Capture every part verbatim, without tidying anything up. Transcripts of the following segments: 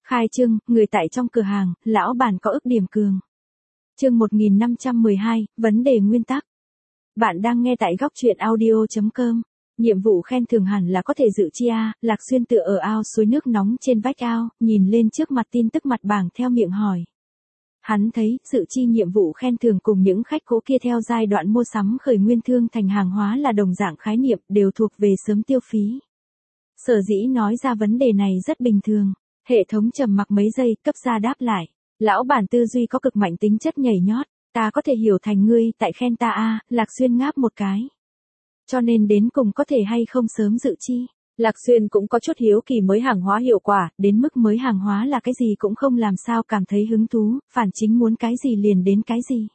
Khai trương, người tại trong cửa hàng, lão bản có ức điểm cường. Chương một nghìn năm trăm mười hai, vấn đề nguyên tắc. Bạn đang nghe tại góc truyện audio chấm com. Nhiệm vụ khen thưởng hẳn là có thể dự chi a. Lạc Xuyên tựa ở ao suối nước nóng trên vách ao, nhìn lên trước mặt tin tức mặt bảng theo miệng hỏi. Hắn thấy, dự chi nhiệm vụ khen thưởng cùng những khách cũ kia theo giai đoạn mua sắm khởi nguyên thương thành hàng hóa là đồng dạng khái niệm, đều thuộc về sớm tiêu phí. Sở dĩ nói ra vấn đề này rất bình thường. Hệ thống trầm mặc mấy giây, cấp ra đáp lại. Lão bản tư duy có cực mạnh tính chất nhảy nhót, ta có thể hiểu thành ngươi tại khen ta a. Lạc Xuyên ngáp một cái. Cho nên đến cùng có thể hay không sớm dự chi. Lạc Xuyên cũng có chút hiếu kỳ mới hàng hóa hiệu quả, đến mức mới hàng hóa là cái gì cũng không làm sao cảm thấy hứng thú, phản chính muốn cái gì liền đến cái gì.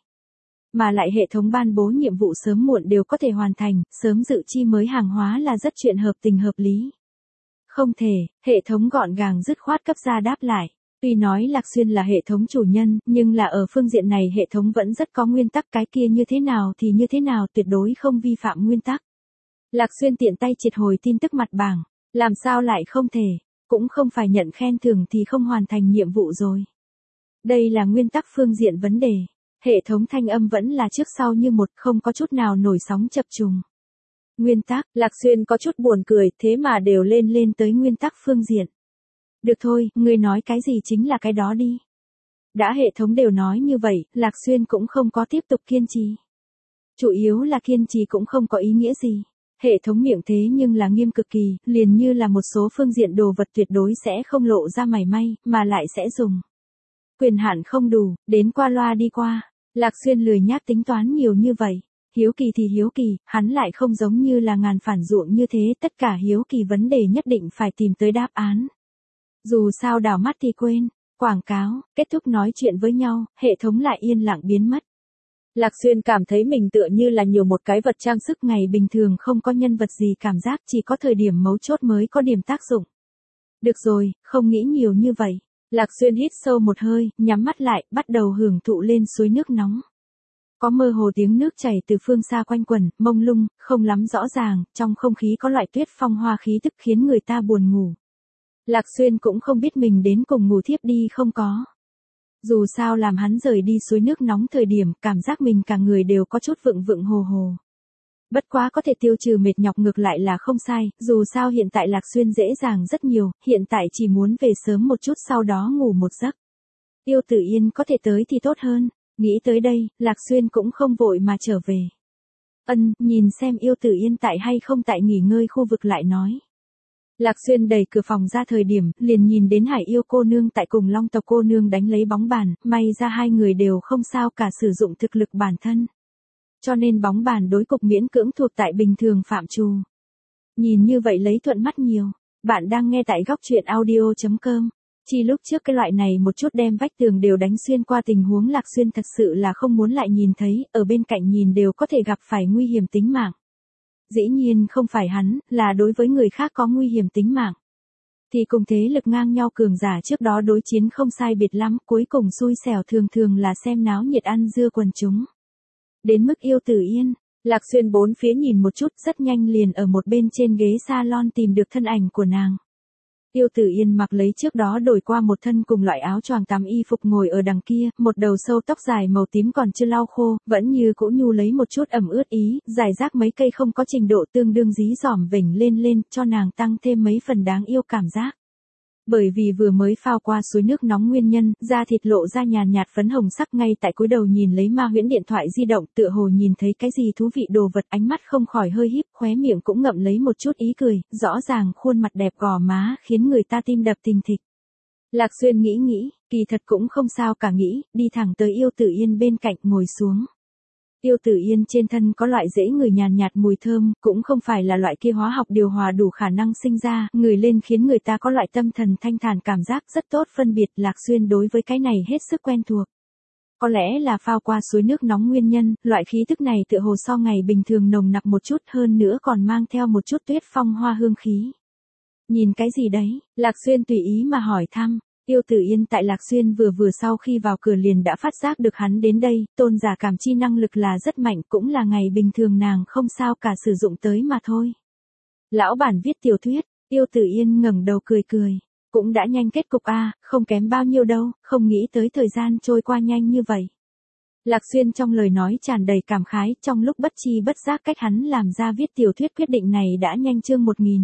Mà lại hệ thống ban bố nhiệm vụ sớm muộn đều có thể hoàn thành, sớm dự chi mới hàng hóa là rất chuyện hợp tình hợp lý. Không thể, hệ thống gọn gàng dứt khoát cấp ra đáp lại. Tuy nói Lạc Xuyên là hệ thống chủ nhân, nhưng là ở phương diện này hệ thống vẫn rất có nguyên tắc, cái kia như thế nào thì như thế nào, tuyệt đối không vi phạm nguyên tắc. Lạc Xuyên tiện tay triệt hồi tin tức mặt bảng, làm sao lại không thể, cũng không phải nhận khen thưởng thì không hoàn thành nhiệm vụ rồi. Đây là nguyên tắc phương diện vấn đề, hệ thống thanh âm vẫn là trước sau như một, không có chút nào nổi sóng chập trùng. Nguyên tắc, Lạc Xuyên có chút buồn cười, thế mà đều lên lên tới nguyên tắc phương diện. Được thôi, ngươi nói cái gì chính là cái đó đi. Đã hệ thống đều nói như vậy, Lạc Xuyên cũng không có tiếp tục kiên trì. Chủ yếu là kiên trì cũng không có ý nghĩa gì. Hệ thống miệng thế nhưng là nghiêm cực kỳ, liền như là một số phương diện đồ vật tuyệt đối sẽ không lộ ra mảy may, mà lại sẽ dùng. Quyền hạn không đủ, đến qua loa đi qua. Lạc Xuyên lười nhác tính toán nhiều như vậy. Hiếu kỳ thì hiếu kỳ, hắn lại không giống như là ngàn phản ruộng như thế, tất cả hiếu kỳ vấn đề nhất định phải tìm tới đáp án. Dù sao đảo mắt thì quên, quảng cáo, kết thúc nói chuyện với nhau, hệ thống lại yên lặng biến mất. Lạc Xuyên cảm thấy mình tựa như là nhiều một cái vật trang sức ngày bình thường không có nhân vật gì cảm giác, chỉ có thời điểm mấu chốt mới có điểm tác dụng. Được rồi, không nghĩ nhiều như vậy. Lạc Xuyên hít sâu một hơi, nhắm mắt lại, bắt đầu hưởng thụ lên suối nước nóng. Có mơ hồ tiếng nước chảy từ phương xa quanh quẩn, mông lung, không lắm rõ ràng, trong không khí có loại tuyết phong hoa khí tức khiến người ta buồn ngủ. Lạc Xuyên cũng không biết mình đến cùng ngủ thiếp đi không có. Dù sao làm hắn rời đi suối nước nóng thời điểm, cảm giác mình cả người đều có chút vựng vựng hồ hồ. Bất quá có thể tiêu trừ mệt nhọc ngược lại là không sai, dù sao hiện tại Lạc Xuyên dễ dàng rất nhiều, hiện tại chỉ muốn về sớm một chút sau đó ngủ một giấc. Yêu Tử Yên có thể tới thì tốt hơn. Nghĩ tới đây, Lạc Xuyên cũng không vội mà trở về. Ân, nhìn xem Yêu Tử Yên tại hay không tại nghỉ ngơi khu vực lại nói. Lạc Xuyên đẩy cửa phòng ra thời điểm, liền nhìn đến Hải Yêu cô nương tại cùng Long tộc cô nương đánh lấy bóng bàn, may ra hai người đều không sao cả sử dụng thực lực bản thân. Cho nên bóng bàn đối cục miễn cưỡng thuộc tại bình thường phạm trù. Nhìn như vậy lấy thuận mắt nhiều. Bạn đang nghe tại góc truyện audio chấm com. Chỉ lúc trước cái loại này một chút đem vách tường đều đánh xuyên qua tình huống Lạc Xuyên thật sự là không muốn lại nhìn thấy, ở bên cạnh nhìn đều có thể gặp phải nguy hiểm tính mạng. Dĩ nhiên không phải hắn, là đối với người khác có nguy hiểm tính mạng. Thì cùng thế lực ngang nhau cường giả trước đó đối chiến không sai biệt lắm, cuối cùng xui xẻo thường thường là xem náo nhiệt ăn dưa quần chúng. Đến mức Yêu Tử Yên, Lạc Xuyên bốn phía nhìn một chút rất nhanh liền ở một bên trên ghế salon tìm được thân ảnh của nàng. Yêu Tử Yên mặc lấy trước đó đổi qua một thân cùng loại áo choàng tắm y phục ngồi ở đằng kia, một đầu sâu tóc dài màu tím còn chưa lau khô, vẫn như cũ nhu lấy một chút ẩm ướt ý, giải rác mấy cây không có trình độ tương đương dí dỏm vểnh lên lên, cho nàng tăng thêm mấy phần đáng yêu cảm giác. Bởi vì vừa mới phao qua suối nước nóng nguyên nhân, da thịt lộ ra nhàn nhạt phấn hồng sắc, ngay tại cúi đầu nhìn lấy ma huyễn điện thoại di động, tựa hồ nhìn thấy cái gì thú vị đồ vật, ánh mắt không khỏi hơi híp, khóe miệng cũng ngậm lấy một chút ý cười, rõ ràng khuôn mặt đẹp gò má khiến người ta tim đập thình thịch. Lạc Xuyên nghĩ nghĩ, kỳ thật cũng không sao cả nghĩ, đi thẳng tới Yêu Tử Yên bên cạnh ngồi xuống. Yêu Tử Yên trên thân có loại dễ người nhàn nhạt mùi thơm, cũng không phải là loại kia hóa học điều hòa đủ khả năng sinh ra, người lên khiến người ta có loại tâm thần thanh thản cảm giác rất tốt phân biệt. Lạc Xuyên đối với cái này hết sức quen thuộc. Có lẽ là phao qua suối nước nóng nguyên nhân, loại khí tức này tựa hồ so ngày bình thường nồng nặc một chút, hơn nữa còn mang theo một chút tuyết phong hoa hương khí. Nhìn cái gì đấy? Lạc Xuyên tùy ý mà hỏi thăm. Yêu Tử Yên tại Lạc Xuyên vừa vừa sau khi vào cửa liền đã phát giác được hắn đến đây, tôn giả cảm chi năng lực là rất mạnh, cũng là ngày bình thường nàng không sao cả sử dụng tới mà thôi. Lão bản viết tiểu thuyết, Yêu Tử Yên ngẩng đầu cười cười. Cũng đã nhanh kết cục a, không kém bao nhiêu đâu, không nghĩ tới thời gian trôi qua nhanh như vậy. Lạc Xuyên trong lời nói tràn đầy cảm khái, trong lúc bất chi bất giác cách hắn làm ra viết tiểu thuyết quyết định này đã nhanh chương một nghìn.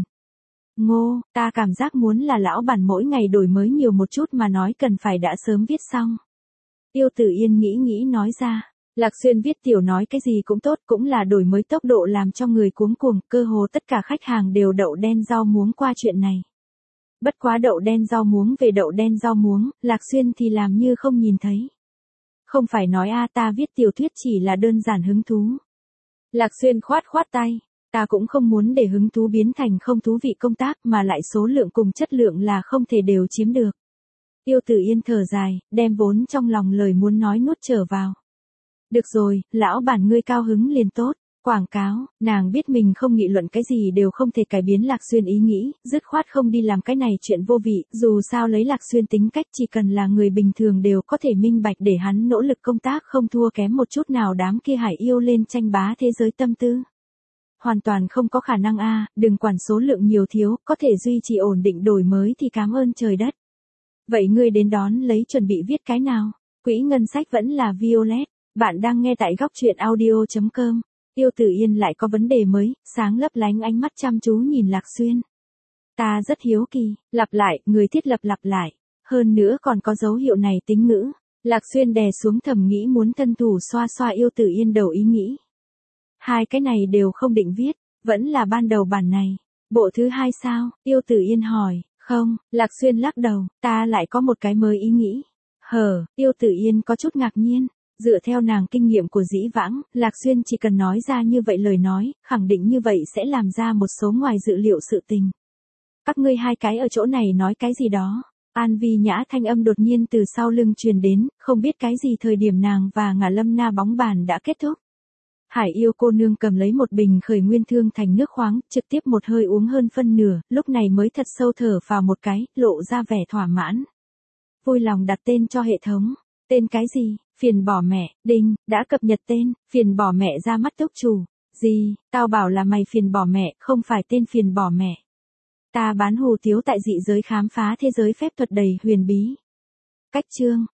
Ngô, ta cảm giác muốn là lão bản mỗi ngày đổi mới nhiều một chút mà nói cần phải đã sớm viết xong. Tiêu Tử Yên nghĩ nghĩ nói ra, Lạc Xuyên viết tiểu nói cái gì cũng tốt, cũng là đổi mới tốc độ làm cho người cuống cuồng, cơ hồ tất cả khách hàng đều đậu đen rau muống qua chuyện này. Bất quá đậu đen rau muống về đậu đen rau muống, Lạc Xuyên thì làm như không nhìn thấy. Không phải nói a ta viết tiểu thuyết chỉ là đơn giản hứng thú. Lạc Xuyên khoát khoát tay, ta cũng không muốn để hứng thú biến thành không thú vị công tác mà lại số lượng cùng chất lượng là không thể đều chiếm được. Tiêu Tử Yên thở dài, đem vốn trong lòng lời muốn nói nuốt trở vào. Được rồi, lão bản ngươi cao hứng liền tốt. Quảng cáo, nàng biết mình không nghị luận cái gì đều không thể cải biến Lạc Xuyên ý nghĩ, dứt khoát không đi làm cái này chuyện vô vị, dù sao lấy Lạc Xuyên tính cách chỉ cần là người bình thường đều có thể minh bạch để hắn nỗ lực công tác không thua kém một chút nào đám kia hải yêu lên tranh bá thế giới tâm tư. Hoàn toàn không có khả năng a, đừng quản số lượng nhiều thiếu, có thể duy trì ổn định đổi mới thì cảm ơn trời đất. Vậy ngươi đến đón lấy chuẩn bị viết cái nào? Quỹ ngân sách vẫn là Violet, bạn đang nghe tại góc truyện audio chấm com. Tiêu Tử Yên lại có vấn đề mới, sáng lấp lánh ánh mắt chăm chú nhìn Lạc Xuyên. Ta rất hiếu kỳ, lặp lại, người thiết lập lặp lại. Hơn nữa còn có dấu hiệu này tính ngữ. Lạc Xuyên đè xuống thầm nghĩ muốn thân thủ xoa xoa Tiêu Tử Yên đầu ý nghĩ. Hai cái này đều không định viết, vẫn là ban đầu bản này. Bộ thứ hai sao? Tiêu Tử Yên hỏi, không, Lạc Xuyên lắc đầu, ta lại có một cái mới ý nghĩ. Hờ, Tiêu Tử Yên có chút ngạc nhiên. Dựa theo nàng kinh nghiệm của dĩ vãng, Lạc Xuyên chỉ cần nói ra như vậy lời nói, khẳng định như vậy sẽ làm ra một số ngoài dự liệu sự tình. Các ngươi hai cái ở chỗ này nói cái gì đó. An Vi Nhã thanh âm đột nhiên từ sau lưng truyền đến, không biết cái gì thời điểm nàng và Ngả Lâm Na bóng bàn đã kết thúc. Hải yêu cô nương cầm lấy một bình khởi nguyên thương thành nước khoáng, trực tiếp một hơi uống hơn phân nửa, lúc này mới thật sâu thở vào một cái, lộ ra vẻ thỏa mãn. Vui lòng đặt tên cho hệ thống. Tên cái gì? Phiền bỏ mẹ, đinh, đã cập nhật tên, phiền bỏ mẹ ra mắt túc chủ. Gì, tao bảo là mày phiền bỏ mẹ, không phải tên phiền bỏ mẹ. Ta bán hù tiếu tại dị giới khám phá thế giới phép thuật đầy huyền bí. Cách chương.